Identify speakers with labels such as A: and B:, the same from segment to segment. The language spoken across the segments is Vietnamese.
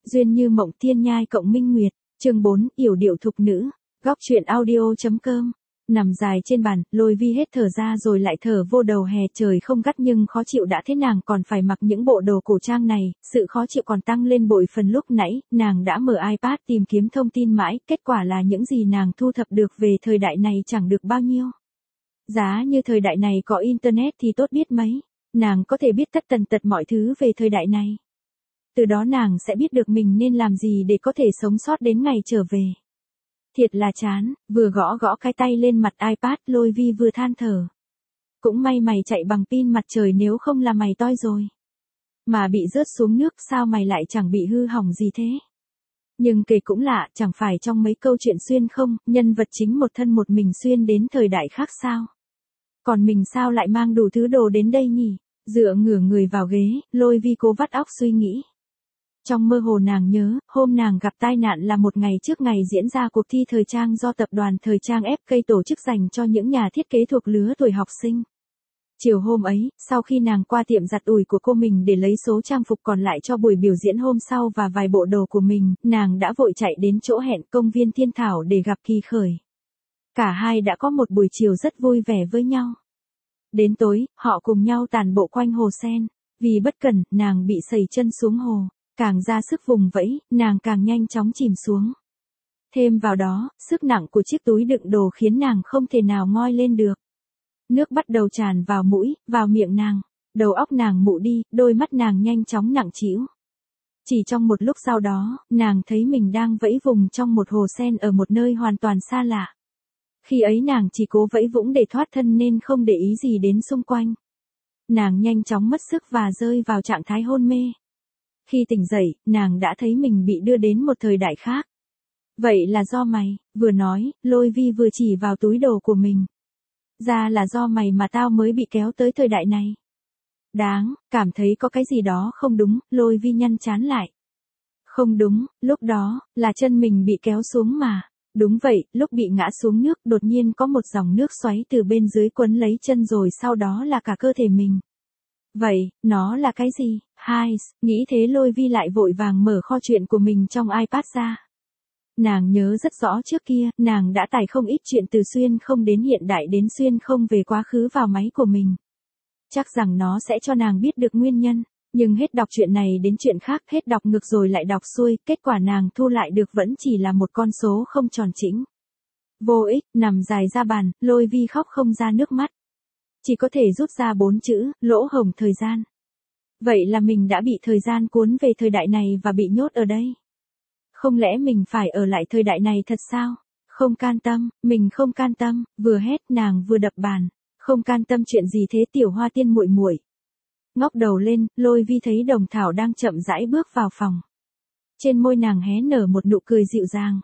A: Duyên như mộng thiên nhai cộng minh nguyệt, chương 4, yểu điệu thục nữ, góc truyện audio.com. Nằm dài trên bàn, Lôi Vi hết thở ra rồi lại thở vô đầu hè, trời không gắt nhưng khó chịu đã thế nàng còn phải mặc những bộ đồ cổ trang này, sự khó chịu còn tăng lên bội phần. Lúc nãy, nàng đã mở iPad tìm kiếm thông tin mãi, kết quả là những gì nàng thu thập được về thời đại này chẳng được bao nhiêu. Giá như thời đại này có internet thì tốt biết mấy, nàng có thể biết tất tần tật mọi thứ về thời đại này. Từ đó nàng sẽ biết được mình nên làm gì để có thể sống sót đến ngày trở về. Thiệt là chán, vừa gõ gõ cái tay lên mặt iPad, Lôi Vi vừa than thở. Cũng may mày chạy bằng pin mặt trời, nếu không là mày toi rồi. Mà bị rớt xuống nước, sao mày lại chẳng bị hư hỏng gì thế? Nhưng kể cũng lạ, chẳng phải trong mấy câu chuyện xuyên không, nhân vật chính một thân một mình xuyên đến thời đại khác sao? Còn mình sao lại mang đủ thứ đồ đến đây nhỉ? Dựa ngửa người vào ghế, Lôi Vi cố vắt óc suy nghĩ. Trong mơ hồ nàng nhớ, hôm nàng gặp tai nạn là một ngày trước ngày diễn ra cuộc thi thời trang do tập đoàn thời trang FK tổ chức dành cho những nhà thiết kế thuộc lứa tuổi học sinh. Chiều hôm ấy, sau khi nàng qua tiệm giặt ủi của cô mình để lấy số trang phục còn lại cho buổi biểu diễn hôm sau và vài bộ đồ của mình, nàng đã vội chạy đến chỗ hẹn công viên Thiên Thảo để gặp Kỳ Khởi. Cả hai đã có một buổi chiều rất vui vẻ với nhau. Đến tối, họ cùng nhau tản bộ quanh hồ sen. Vì bất cẩn, nàng bị sẩy chân xuống hồ. Càng ra sức vùng vẫy, nàng càng nhanh chóng chìm xuống. Thêm vào đó, sức nặng của chiếc túi đựng đồ khiến nàng không thể nào ngoi lên được. Nước bắt đầu tràn vào mũi, vào miệng nàng. Đầu óc nàng mụ đi, đôi mắt nàng nhanh chóng nặng trĩu. Chỉ trong một lúc sau đó, nàng thấy mình đang vẫy vùng trong một hồ sen ở một nơi hoàn toàn xa lạ. Khi ấy nàng chỉ cố vẫy vũng để thoát thân nên không để ý gì đến xung quanh. Nàng nhanh chóng mất sức và rơi vào trạng thái hôn mê. Khi tỉnh dậy, nàng đã thấy mình bị đưa đến một thời đại khác. Vậy là do mày, vừa nói, Lôi Vi vừa chỉ vào túi đồ của mình. Ra là do mày mà tao mới bị kéo tới thời đại này. Đáng, cảm thấy có cái gì đó không đúng, Lôi Vi nhăn trán lại. Không đúng, lúc đó, là chân mình bị kéo xuống mà. Đúng vậy, lúc bị ngã xuống nước, đột nhiên có một dòng nước xoáy từ bên dưới quấn lấy chân rồi sau đó là cả cơ thể mình. Vậy, nó là cái gì? Hai, nghĩ thế Lôi Vi lại vội vàng mở kho chuyện của mình trong iPad ra. Nàng nhớ rất rõ trước kia, nàng đã tải không ít chuyện từ xuyên không đến hiện đại đến xuyên không về quá khứ vào máy của mình. Chắc rằng nó sẽ cho nàng biết được nguyên nhân, nhưng hết đọc chuyện này đến chuyện khác, hết đọc ngược rồi lại đọc xuôi, kết quả nàng thu lại được vẫn chỉ là một con số không tròn chỉnh. Vô ích, nằm dài ra bàn, Lôi Vi khóc không ra nước mắt. Chỉ có thể rút ra 4 chữ, lỗ hổng thời gian. Vậy là mình đã bị thời gian cuốn về thời đại này và bị nhốt ở đây. Không lẽ mình phải ở lại thời đại này thật sao? Không can tâm, mình không can tâm, vừa hét nàng vừa đập bàn. Không can tâm chuyện gì thế Tiểu Hoa Tiên muội muội? Ngóc đầu lên, Lôi Vi thấy Đồng Thảo đang chậm rãi bước vào phòng. Trên môi nàng hé nở một nụ cười dịu dàng.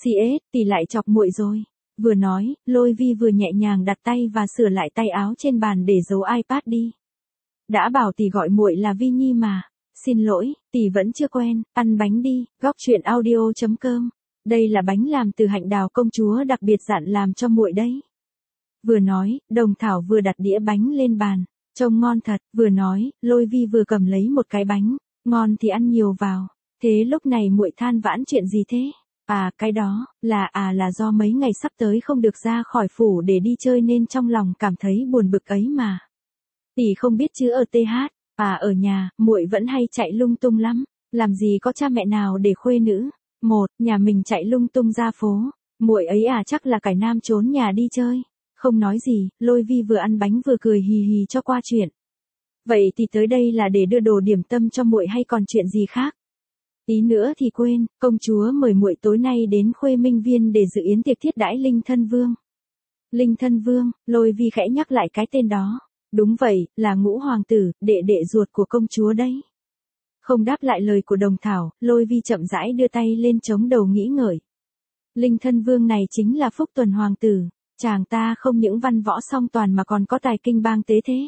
A: Tỷ lại chọc muội rồi. Vừa nói, Lôi Vi vừa nhẹ nhàng đặt tay và sửa lại tay áo trên bàn để giấu iPad đi. Đã bảo tỷ gọi muội là Vi Nhi mà. Xin lỗi, tỷ vẫn chưa quen, ăn bánh đi, góc truyện audio.com. Đây là bánh làm từ hạnh đào công chúa đặc biệt dặn làm cho muội đấy. Vừa nói, Đồng Thảo vừa đặt đĩa bánh lên bàn. Trông ngon thật, vừa nói, Lôi Vi vừa cầm lấy một cái bánh. Ngon thì ăn nhiều vào. Thế lúc này muội than vãn chuyện gì thế? Cái đó, là do mấy ngày sắp tới không được ra khỏi phủ để đi chơi nên trong lòng cảm thấy buồn bực ấy mà. Tỷ không biết chứ ở TH, ở nhà, muội vẫn hay chạy lung tung lắm, làm gì có cha mẹ nào để khuê nữ. Nhà mình chạy lung tung ra phố, muội ấy chắc là cải nam trốn nhà đi chơi. Không nói gì, Lôi Vi vừa ăn bánh vừa cười hì hì cho qua chuyện. Vậy thì tới đây là để đưa đồ điểm tâm cho muội hay còn chuyện gì khác? Tí nữa thì quên, công chúa mời muội tối nay đến Khuê Minh Viên để dự yến tiệc thiết đãi Linh Thân Vương. Linh Thân Vương, Lôi Vi khẽ nhắc lại cái tên đó. Đúng vậy, là Ngũ hoàng tử, đệ ruột của công chúa đấy. Không đáp lại lời của Đồng Thảo, Lôi Vi chậm rãi đưa tay lên chống đầu nghĩ ngợi. Linh Thân Vương này chính là Phúc Tuần hoàng tử, chàng ta không những văn võ song toàn mà còn có tài kinh bang tế thế.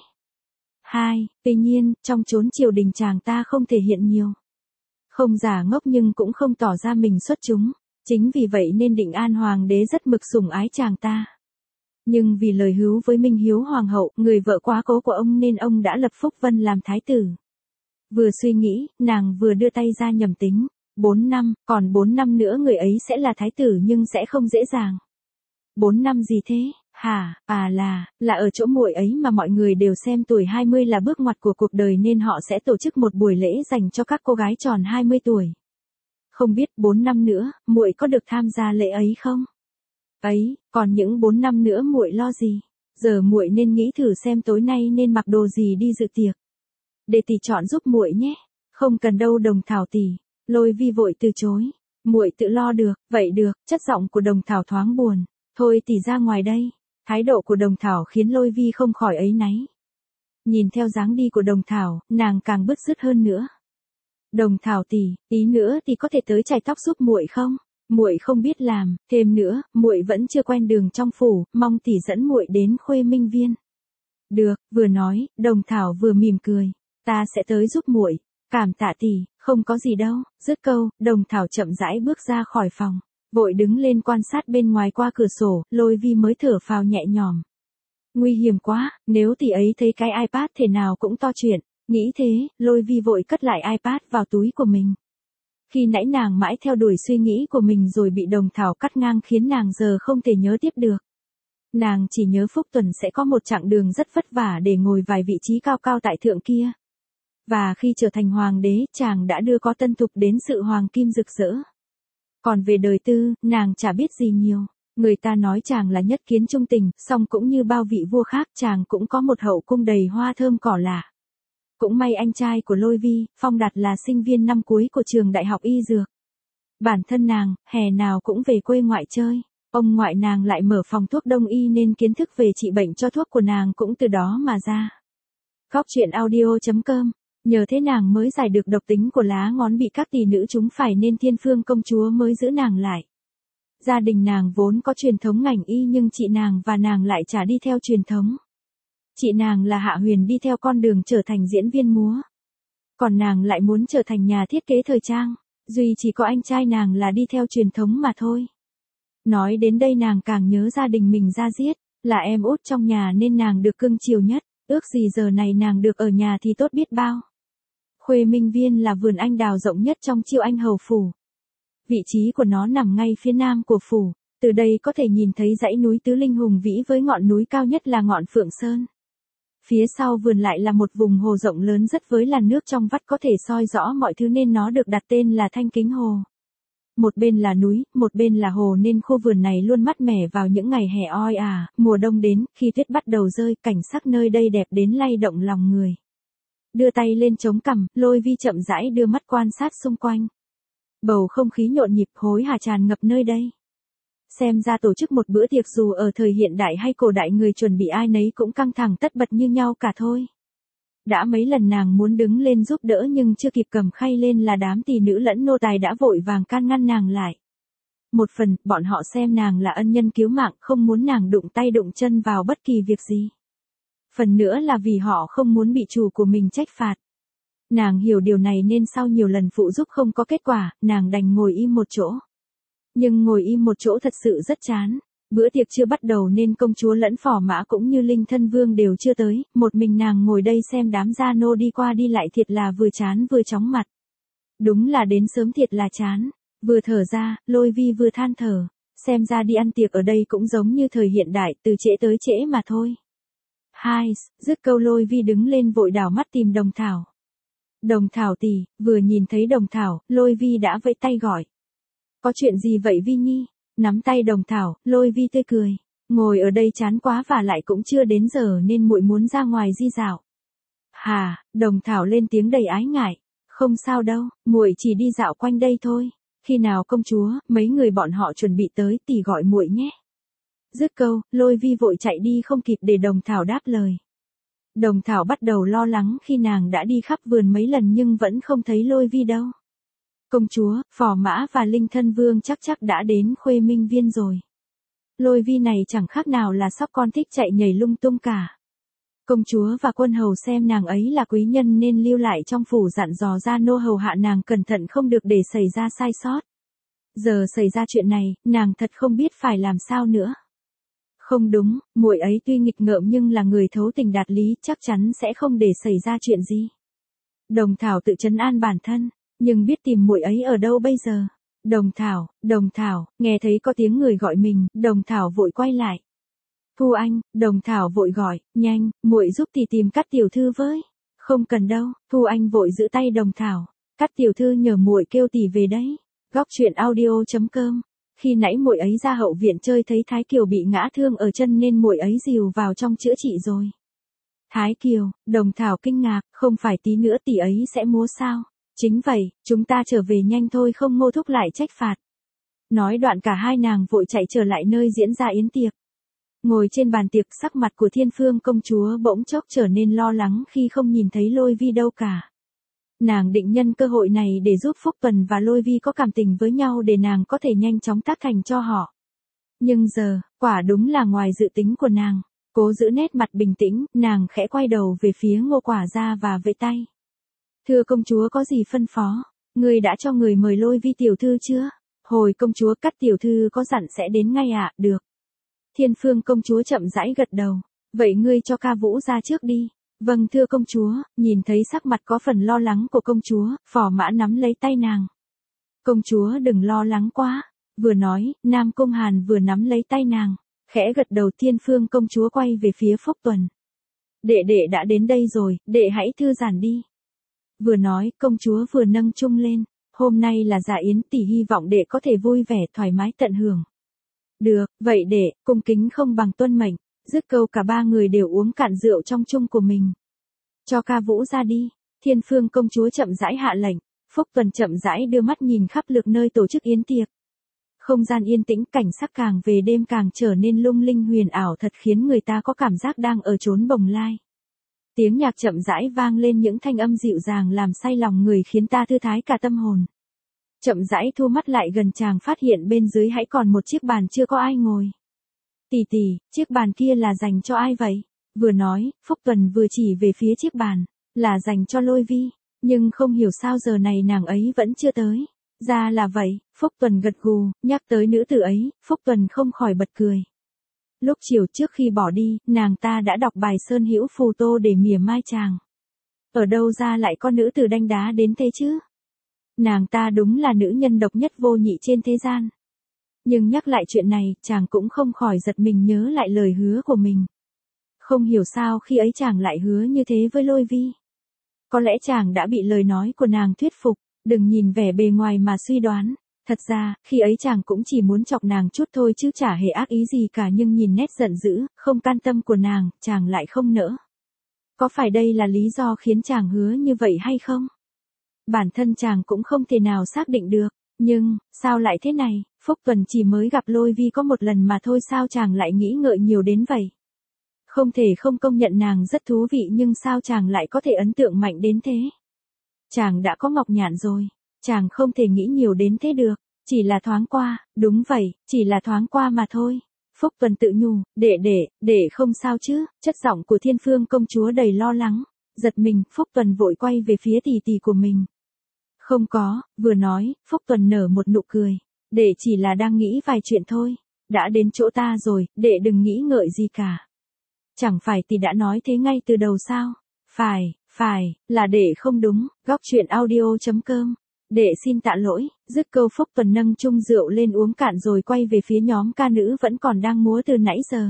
A: Tuy nhiên, trong chốn triều đình chàng ta không thể hiện nhiều. Không giả ngốc nhưng cũng không tỏ ra mình xuất chúng, chính vì vậy nên Định An hoàng đế rất mực sủng ái chàng ta. Nhưng vì lời hứa với Minh Hiếu hoàng hậu, người vợ quá cố của ông nên ông đã lập Phúc Vân làm thái tử. Vừa suy nghĩ, nàng vừa đưa tay ra nhầm tính. 4 năm, còn 4 năm nữa người ấy sẽ là thái tử nhưng sẽ không dễ dàng. 4 năm gì thế? Hả, là ở chỗ muội ấy mà mọi người đều xem tuổi 20 là bước ngoặt của cuộc đời nên họ sẽ tổ chức một buổi lễ dành cho các cô gái tròn 20 tuổi. Không biết 4 năm nữa, muội có được tham gia lễ ấy không? Ấy, còn những 4 năm nữa muội lo gì? Giờ muội nên nghĩ thử xem tối nay nên mặc đồ gì đi dự tiệc. Để tỷ chọn giúp muội nhé. Không cần đâu Đồng Thảo tỷ. Lôi Vi vội từ chối. Muội tự lo được, vậy được, chất giọng của Đồng Thảo thoáng buồn. Thôi tỷ ra ngoài đây. Thái độ của Đồng Thảo khiến Lôi Vi không khỏi áy náy. Nhìn theo dáng đi của Đồng Thảo, nàng càng bứt rứt hơn nữa. Đồng Thảo tỷ, tí nữa thì có thể tới chải tóc giúp muội không? Muội không biết làm, thêm nữa, muội vẫn chưa quen đường trong phủ, mong tỷ dẫn muội đến Khuê Minh Viên. Được, vừa nói, Đồng Thảo vừa mỉm cười. Ta sẽ tới giúp muội. Cảm tạ tỷ, không có gì đâu. Dứt câu, Đồng Thảo chậm rãi bước ra khỏi phòng. Vội đứng lên quan sát bên ngoài qua cửa sổ, Lôi Vi mới thở phào nhẹ nhõm. Nguy hiểm quá, nếu tỷ ấy thấy cái iPad thế nào cũng to chuyện. Nghĩ thế, Lôi Vi vội cất lại iPad vào túi của mình. Khi nãy nàng mãi theo đuổi suy nghĩ của mình rồi bị Đồng Thảo cắt ngang khiến nàng giờ không thể nhớ tiếp được. Nàng chỉ nhớ Phúc Tuần sẽ có một chặng đường rất vất vả để ngồi vài vị trí cao cao tại thượng kia. Và khi trở thành hoàng đế, chàng đã đưa có tân thục đến sự hoàng kim rực rỡ. Còn về đời tư, nàng chả biết gì nhiều. Người ta nói chàng là nhất kiến trung tình, song cũng như bao vị vua khác chàng cũng có một hậu cung đầy hoa thơm cỏ lạ. Cũng may anh trai của Lôi Vi, Phong Đạt là sinh viên năm cuối của trường đại học y dược. Bản thân nàng, hè nào cũng về quê ngoại chơi. Ông ngoại nàng lại mở phòng thuốc đông y nên kiến thức về trị bệnh cho thuốc của nàng cũng từ đó mà ra. Góc truyện audio.com. Nhờ thế nàng mới giải được độc tính của lá ngón bị các tỷ nữ chúng phải nên Thiên Phương công chúa mới giữ nàng lại. Gia đình nàng vốn có truyền thống ngành y nhưng chị nàng và nàng lại chả đi theo truyền thống. Chị nàng là Hạ Huyền đi theo con đường trở thành diễn viên múa. Còn nàng lại muốn trở thành nhà thiết kế thời trang. Duy chỉ có anh trai nàng là đi theo truyền thống mà thôi. Nói đến đây nàng càng nhớ gia đình mình ra diết, là em út trong nhà nên nàng được cưng chiều nhất. Ước gì giờ này nàng được ở nhà thì tốt biết bao. Khuê Minh Viên là vườn anh đào rộng nhất trong Chiêu Anh Hầu Phủ. Vị trí của nó nằm ngay phía nam của phủ, từ đây có thể nhìn thấy dãy núi Tứ Linh hùng vĩ với ngọn núi cao nhất là ngọn Phượng Sơn. Phía sau vườn lại là một vùng hồ rộng lớn rất với làn nước trong vắt có thể soi rõ mọi thứ nên nó được đặt tên là Thanh Kính Hồ. Một bên là núi, một bên là hồ nên khu vườn này luôn mát mẻ vào những ngày hè oi ả, mùa đông đến, khi tuyết bắt đầu rơi, cảnh sắc nơi đây đẹp đến lay động lòng người. Đưa tay lên chống cằm, Lôi Vi chậm rãi đưa mắt quan sát xung quanh. Bầu không khí nhộn nhịp hối hả tràn ngập nơi đây. Xem ra tổ chức một bữa tiệc dù ở thời hiện đại hay cổ đại người chuẩn bị ai nấy cũng căng thẳng tất bật như nhau cả thôi. Đã mấy lần nàng muốn đứng lên giúp đỡ nhưng chưa kịp cầm khay lên là đám tỷ nữ lẫn nô tài đã vội vàng can ngăn nàng lại. Một phần, bọn họ xem nàng là ân nhân cứu mạng không muốn nàng đụng tay đụng chân vào bất kỳ việc gì. Phần nữa là vì họ không muốn bị chủ của mình trách phạt. Nàng hiểu điều này nên sau nhiều lần phụ giúp không có kết quả, nàng đành ngồi im một chỗ. Nhưng ngồi im một chỗ thật sự rất chán. Bữa tiệc chưa bắt đầu nên công chúa lẫn phò mã cũng như Linh Thân Vương đều chưa tới, một mình nàng ngồi đây xem đám gia nô đi qua đi lại thiệt là vừa chán vừa chóng mặt. Đúng là đến sớm thiệt là chán. Vừa thở ra, Lôi Vi vừa than thở, xem ra đi ăn tiệc ở đây cũng giống như thời hiện đại, từ trễ tới trễ mà thôi. Hai, dứt câu Lôi Vi đứng lên vội đảo mắt tìm Đồng Thảo. Đồng Thảo tỷ, vừa nhìn thấy Đồng Thảo, Lôi Vi đã vẫy tay gọi. Có chuyện gì vậy Vi Nhi? Nắm tay Đồng Thảo, Lôi Vi tươi cười. Ngồi ở đây chán quá và lại cũng chưa đến giờ nên muội muốn ra ngoài di dạo. Hà, Đồng Thảo lên tiếng đầy ái ngại. Không sao đâu, muội chỉ đi dạo quanh đây thôi. Khi nào công chúa, mấy người bọn họ chuẩn bị tới tỷ gọi muội nhé. Dứt câu, Lôi Vi vội chạy đi không kịp để Đồng Thảo đáp lời. Đồng Thảo bắt đầu lo lắng khi nàng đã đi khắp vườn mấy lần nhưng vẫn không thấy Lôi Vi đâu. Công chúa, phò mã và Linh Thân Vương chắc đã đến Khuê Minh Viên rồi. Lôi Vi này chẳng khác nào là sóc con thích chạy nhảy lung tung cả. Công chúa và quân hầu xem nàng ấy là quý nhân nên lưu lại trong phủ dặn dò gia nô hầu hạ nàng cẩn thận không được để xảy ra sai sót. Giờ xảy ra chuyện này, nàng thật không biết phải làm sao nữa. Không đúng, muội ấy tuy nghịch ngợm nhưng là người thấu tình đạt lý, chắc chắn sẽ không để xảy ra chuyện gì. Đồng Thảo tự trấn an bản thân, nhưng biết tìm muội ấy ở đâu bây giờ. Đồng Thảo, nghe thấy có tiếng người gọi mình, Đồng Thảo vội quay lại. Thu Anh, Đồng Thảo vội gọi, nhanh, muội giúp tỷ tìm Cát tiểu thư với. Không cần đâu, Thu Anh vội giữ tay Đồng Thảo. Cát tiểu thư nhờ muội kêu tỷ về đấy. Góc truyện audio.com. Khi nãy muội ấy ra hậu viện chơi thấy Thái Kiều bị ngã thương ở chân nên muội ấy dìu vào trong chữa trị rồi. Thái Kiều, Đồng Thảo kinh ngạc, không phải tí nữa tỷ ấy sẽ múa sao? Chính vậy, chúng ta trở về nhanh thôi không Ngô Thúc lại trách phạt. Nói đoạn cả hai nàng vội chạy trở lại nơi diễn ra yến tiệc. Ngồi trên bàn tiệc sắc mặt của Thiên Phương công chúa bỗng chốc trở nên lo lắng khi không nhìn thấy Lôi Vi đâu cả. Nàng định nhân cơ hội này để giúp Phúc Tuần và Lôi Vi có cảm tình với nhau để nàng có thể nhanh chóng tác thành cho họ. Nhưng giờ, quả đúng là ngoài dự tính của nàng. Cố giữ nét mặt bình tĩnh, nàng khẽ quay đầu về phía Ngô Quả Gia và vẫy tay. Thưa công chúa có gì phân phó? Ngươi đã cho người mời Lôi Vi tiểu thư chưa? Hồi công chúa Cát tiểu thư có dặn sẽ đến ngay ạ, được. Thiên Phương công chúa chậm rãi gật đầu. Vậy ngươi cho ca vũ ra trước đi. Vâng thưa công chúa, nhìn thấy sắc mặt có phần lo lắng của công chúa, Phò Mã nắm lấy tay nàng. Công chúa đừng lo lắng quá. Vừa nói, Nam Cung Hàn vừa nắm lấy tay nàng. Khẽ gật đầu Thiên Phương công chúa quay về phía Phúc Tuần. Đệ đệ đã đến đây rồi, đệ hãy thư giãn đi. Vừa nói, công chúa vừa nâng chung lên. Hôm nay là dạ yến tỷ hy vọng đệ có thể vui vẻ thoải mái tận hưởng. Được, vậy đệ, cung kính không bằng tuân mệnh. Dứt câu cả ba người đều uống cạn rượu trong chung của mình. Cho ca vũ ra đi. Thiên Phương công chúa chậm rãi hạ lệnh. Phúc Tuần chậm rãi đưa mắt nhìn khắp lượt nơi tổ chức yến tiệc. Không gian yên tĩnh, cảnh sắc càng về đêm càng trở nên lung linh huyền ảo thật khiến người ta có cảm giác đang ở chốn bồng lai. Tiếng nhạc chậm rãi vang lên những thanh âm dịu dàng làm say lòng người khiến ta thư thái cả tâm hồn. Chậm rãi thu mắt lại gần chàng phát hiện bên dưới hãy còn một chiếc bàn chưa có ai ngồi. Tỷ tỷ, chiếc bàn kia là dành cho ai vậy? Vừa nói, Phúc Tuần vừa chỉ về phía chiếc bàn, là dành cho Lôi Vi, nhưng không hiểu sao giờ này nàng ấy vẫn chưa tới. Ra là vậy, Phúc Tuần gật gù, nhắc tới nữ tử ấy, Phúc Tuần không khỏi bật cười. Lúc chiều trước khi bỏ đi, nàng ta đã đọc bài Sơn Hữu Phù Tô để mỉa mai chàng. Ở đâu ra lại có nữ tử đanh đá đến thế chứ? Nàng ta đúng là nữ nhân độc nhất vô nhị trên thế gian. Nhưng nhắc lại chuyện này, chàng cũng không khỏi giật mình nhớ lại lời hứa của mình. Không hiểu sao khi ấy chàng lại hứa như thế với Lôi Vi. Có lẽ chàng đã bị lời nói của nàng thuyết phục, đừng nhìn vẻ bề ngoài mà suy đoán. Thật ra, khi ấy chàng cũng chỉ muốn chọc nàng chút thôi chứ chả hề ác ý gì cả nhưng nhìn nét giận dữ, không can tâm của nàng, chàng lại không nỡ. Có phải đây là lý do khiến chàng hứa như vậy hay không? Bản thân chàng cũng không thể nào xác định được, nhưng, sao lại thế này, Phúc Tuần chỉ mới gặp Lôi Vi có một lần mà thôi sao chàng lại nghĩ ngợi nhiều đến vậy? Không thể không công nhận nàng rất thú vị nhưng sao chàng lại có thể ấn tượng mạnh đến thế? Chàng đã có Ngọc Nhạn rồi, chàng không thể nghĩ nhiều đến thế được, chỉ là thoáng qua, đúng vậy, chỉ là thoáng qua mà thôi. Phúc Tuần tự nhủ, đệ không sao chứ, chất giọng của Thiên Phương công chúa đầy lo lắng. Giật mình, Phúc Tuần vội quay về phía tỷ tỷ của mình. Không có, vừa nói, Phúc Tuần nở một nụ cười. Đệ chỉ là đang nghĩ vài chuyện thôi. Đã đến chỗ ta rồi, đệ đừng nghĩ ngợi gì cả. Chẳng phải tỷ đã nói thế ngay từ đầu sao? Phải, là đệ không đúng. Góc truyện audio.com. Đệ xin tạ lỗi. Dứt câu Phúc Tuần nâng chung rượu lên uống cạn rồi quay về phía nhóm ca nữ vẫn còn đang múa từ nãy giờ.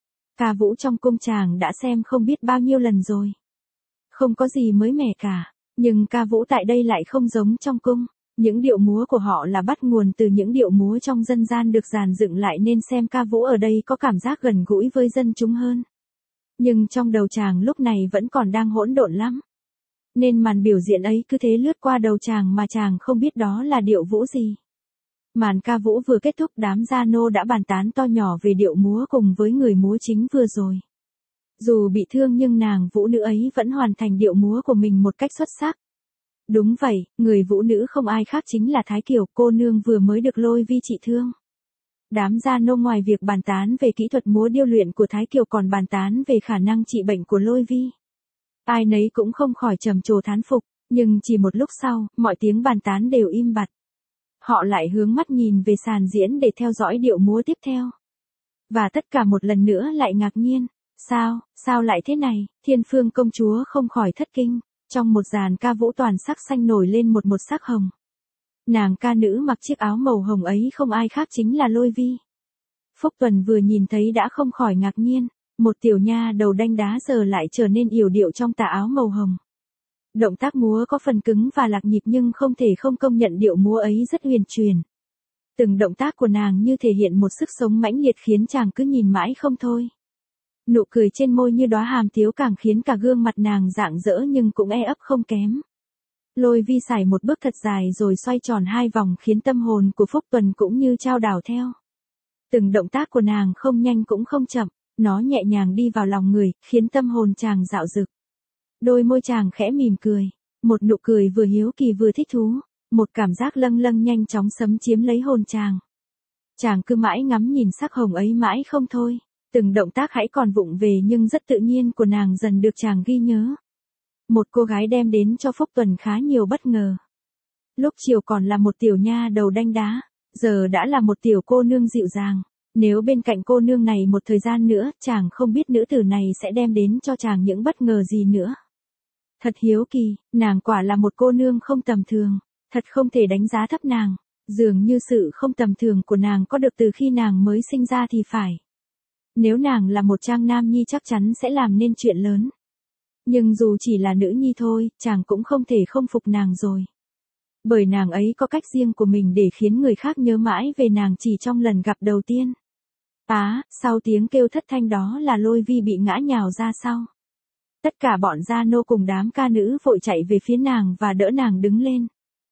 A: Ca vũ trong cung chàng đã xem không biết bao nhiêu lần rồi. Không có gì mới mẻ cả, nhưng ca vũ tại đây lại không giống trong cung. Những điệu múa của họ là bắt nguồn từ những điệu múa trong dân gian được dàn dựng lại nên xem ca vũ ở đây có cảm giác gần gũi với dân chúng hơn. Nhưng trong đầu chàng lúc này vẫn còn đang hỗn độn lắm. Nên màn biểu diễn ấy cứ thế lướt qua đầu chàng mà chàng không biết đó là điệu vũ gì. Màn ca vũ vừa kết thúc đám gia nô đã bàn tán to nhỏ về điệu múa cùng với người múa chính vừa rồi. Dù bị thương nhưng nàng vũ nữ ấy vẫn hoàn thành điệu múa của mình một cách xuất sắc. Đúng vậy, người vũ nữ không ai khác chính là Thái Kiều, cô nương vừa mới được Lôi Vi trị thương. Đám gia nô ngoài việc bàn tán về kỹ thuật múa điêu luyện của Thái Kiều còn bàn tán về khả năng trị bệnh của Lôi Vi. Ai nấy cũng không khỏi trầm trồ thán phục, nhưng chỉ một lúc sau, mọi tiếng bàn tán đều im bặt. Họ lại hướng mắt nhìn về sàn diễn để theo dõi điệu múa tiếp theo. Và tất cả một lần nữa lại ngạc nhiên. Sao lại thế này? Thiên Phương công chúa không khỏi thất kinh. Trong một dàn ca vũ toàn sắc xanh nổi lên một một sắc hồng. Nàng ca nữ mặc chiếc áo màu hồng ấy không ai khác chính là Lôi Vi. Phúc Tuần vừa nhìn thấy đã không khỏi ngạc nhiên, một tiểu nha đầu đanh đá giờ lại trở nên yểu điệu trong tà áo màu hồng. Động tác múa có phần cứng và lạc nhịp nhưng không thể không công nhận điệu múa ấy rất huyền truyền. Từng động tác của nàng như thể hiện một sức sống mãnh liệt khiến chàng cứ nhìn mãi không thôi. Nụ cười trên môi như đóa hàm tiếu càng khiến cả gương mặt nàng rạng rỡ nhưng cũng e ấp không kém. Lôi Vi sải một bước thật dài rồi xoay tròn 2 vòng khiến tâm hồn của Phúc Tuần cũng như chao đảo theo. Từng động tác của nàng không nhanh cũng không chậm, nó nhẹ nhàng đi vào lòng người, khiến tâm hồn chàng dạo dực. Đôi môi chàng khẽ mỉm cười, một nụ cười vừa hiếu kỳ vừa thích thú, một cảm giác lâng lâng nhanh chóng xâm chiếm lấy hồn chàng. Chàng cứ mãi ngắm nhìn sắc hồng ấy mãi không thôi, từng động tác hãy còn vụng về nhưng rất tự nhiên của nàng dần được chàng ghi nhớ. Một cô gái đem đến cho Phúc Tuần khá nhiều bất ngờ. Lúc chiều còn là một tiểu nha đầu đanh đá, giờ đã là một tiểu cô nương dịu dàng. Nếu bên cạnh cô nương này một thời gian nữa, chàng không biết nữ tử này sẽ đem đến cho chàng những bất ngờ gì nữa. Thật hiếu kỳ, nàng quả là một cô nương không tầm thường, thật không thể đánh giá thấp nàng, dường như sự không tầm thường của nàng có được từ khi nàng mới sinh ra thì phải. Nếu nàng là một trang nam nhi chắc chắn sẽ làm nên chuyện lớn. Nhưng dù chỉ là nữ nhi thôi, chàng cũng không thể không phục nàng rồi. Bởi nàng ấy có cách riêng của mình để khiến người khác nhớ mãi về nàng chỉ trong lần gặp đầu tiên. Sau tiếng kêu thất thanh đó là Lôi Vi bị ngã nhào ra sau. Tất cả bọn gia nô cùng đám ca nữ vội chạy về phía nàng và đỡ nàng đứng lên.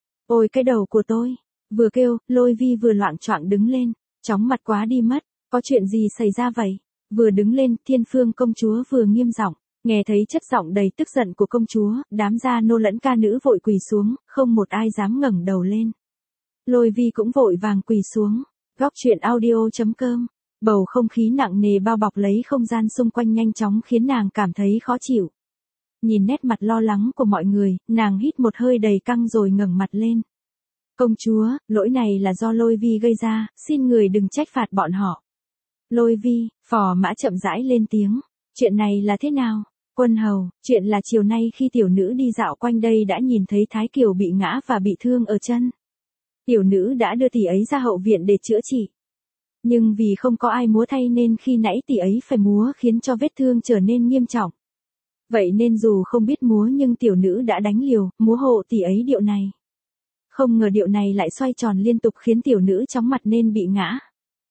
A: Ôi cái đầu của tôi! Vừa kêu, Lôi Vi vừa loạng choạng đứng lên, chóng mặt quá đi mất, có chuyện gì xảy ra vậy? Vừa đứng lên, Thiên Phương công chúa vừa nghiêm giọng. Nghe thấy chất giọng đầy tức giận của công chúa, đám gia nô lẫn ca nữ vội quỳ xuống, không một ai dám ngẩng đầu lên. Lôi Vi cũng vội vàng quỳ xuống. Góc truyện audio.com. Bầu không khí nặng nề bao bọc lấy không gian xung quanh nhanh chóng khiến nàng cảm thấy khó chịu. Nhìn nét mặt lo lắng của mọi người, nàng hít một hơi đầy căng rồi ngẩng mặt lên. Công chúa, lỗi này là do Lôi Vi gây ra, xin người đừng trách phạt bọn họ. Lôi Vi, phò mã chậm rãi lên tiếng. Chuyện này là thế nào? Quân hầu, chuyện là chiều nay khi tiểu nữ đi dạo quanh đây đã nhìn thấy Thái Kiều bị ngã và bị thương ở chân. Tiểu nữ đã đưa tỷ ấy ra hậu viện để chữa trị. Nhưng vì không có ai múa thay nên khi nãy tỷ ấy phải múa khiến cho vết thương trở nên nghiêm trọng. Vậy nên dù không biết múa nhưng tiểu nữ đã đánh liều, múa hộ tỷ ấy điệu này. Không ngờ điệu này lại xoay tròn liên tục khiến tiểu nữ chóng mặt nên bị ngã.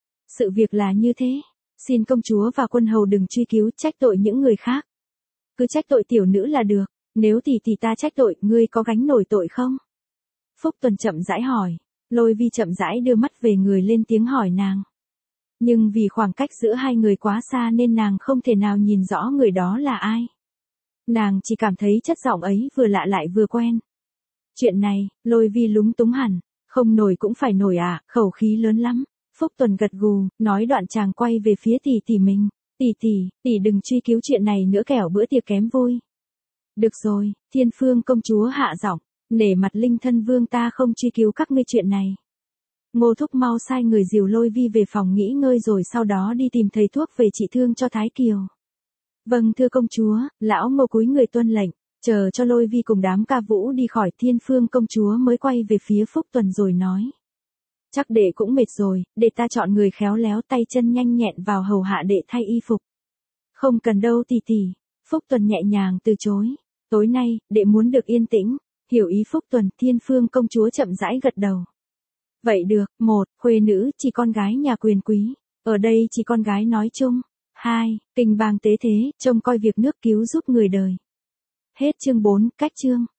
A: Sự việc là như thế. Xin công chúa và quân hầu đừng truy cứu trách tội những người khác. Cứ trách tội tiểu nữ là được, nếu tỷ ta trách tội, ngươi có gánh nổi tội không? Phúc Tuần chậm rãi hỏi, Lôi Vi chậm rãi đưa mắt về người lên tiếng hỏi nàng. Nhưng vì khoảng cách giữa hai người quá xa nên nàng không thể nào nhìn rõ người đó là ai. Nàng chỉ cảm thấy chất giọng ấy vừa lạ lại vừa quen. Chuyện này, Lôi Vi lúng túng hẳn, không nổi cũng phải nổi à, khẩu khí lớn lắm. Phúc Tuần gật gù, nói đoạn chàng quay về phía tỷ mình. Tỷ đừng truy cứu chuyện này nữa kẻo bữa tiệc kém vui. Được rồi, Thiên Phương công chúa hạ giọng, nể mặt linh thân vương ta không truy cứu các ngươi chuyện này. Ngô Thúc mau sai người dìu Lôi Vi về phòng nghỉ ngơi rồi sau đó đi tìm thầy thuốc về trị thương cho Thái Kiều. Vâng thưa công chúa, lão Ngô cúi người tuân lệnh, chờ cho Lôi Vi cùng đám ca vũ đi khỏi Thiên Phương công chúa mới quay về phía Phúc Tuần rồi nói. Chắc đệ cũng mệt rồi, để ta chọn người khéo léo tay chân nhanh nhẹn vào hầu hạ đệ thay y phục. Không cần đâu tỷ. Phúc Tuần nhẹ nhàng từ chối. Tối nay, đệ muốn được yên tĩnh. Hiểu ý Phúc Tuần, Thiên Phương công chúa chậm rãi gật đầu. Vậy được, 1. Khuê nữ chỉ con gái nhà quyền quý. Ở đây chỉ con gái nói chung. 2. Kình bang tế thế, trông coi việc nước cứu giúp người đời. Hết chương 4, cách chương.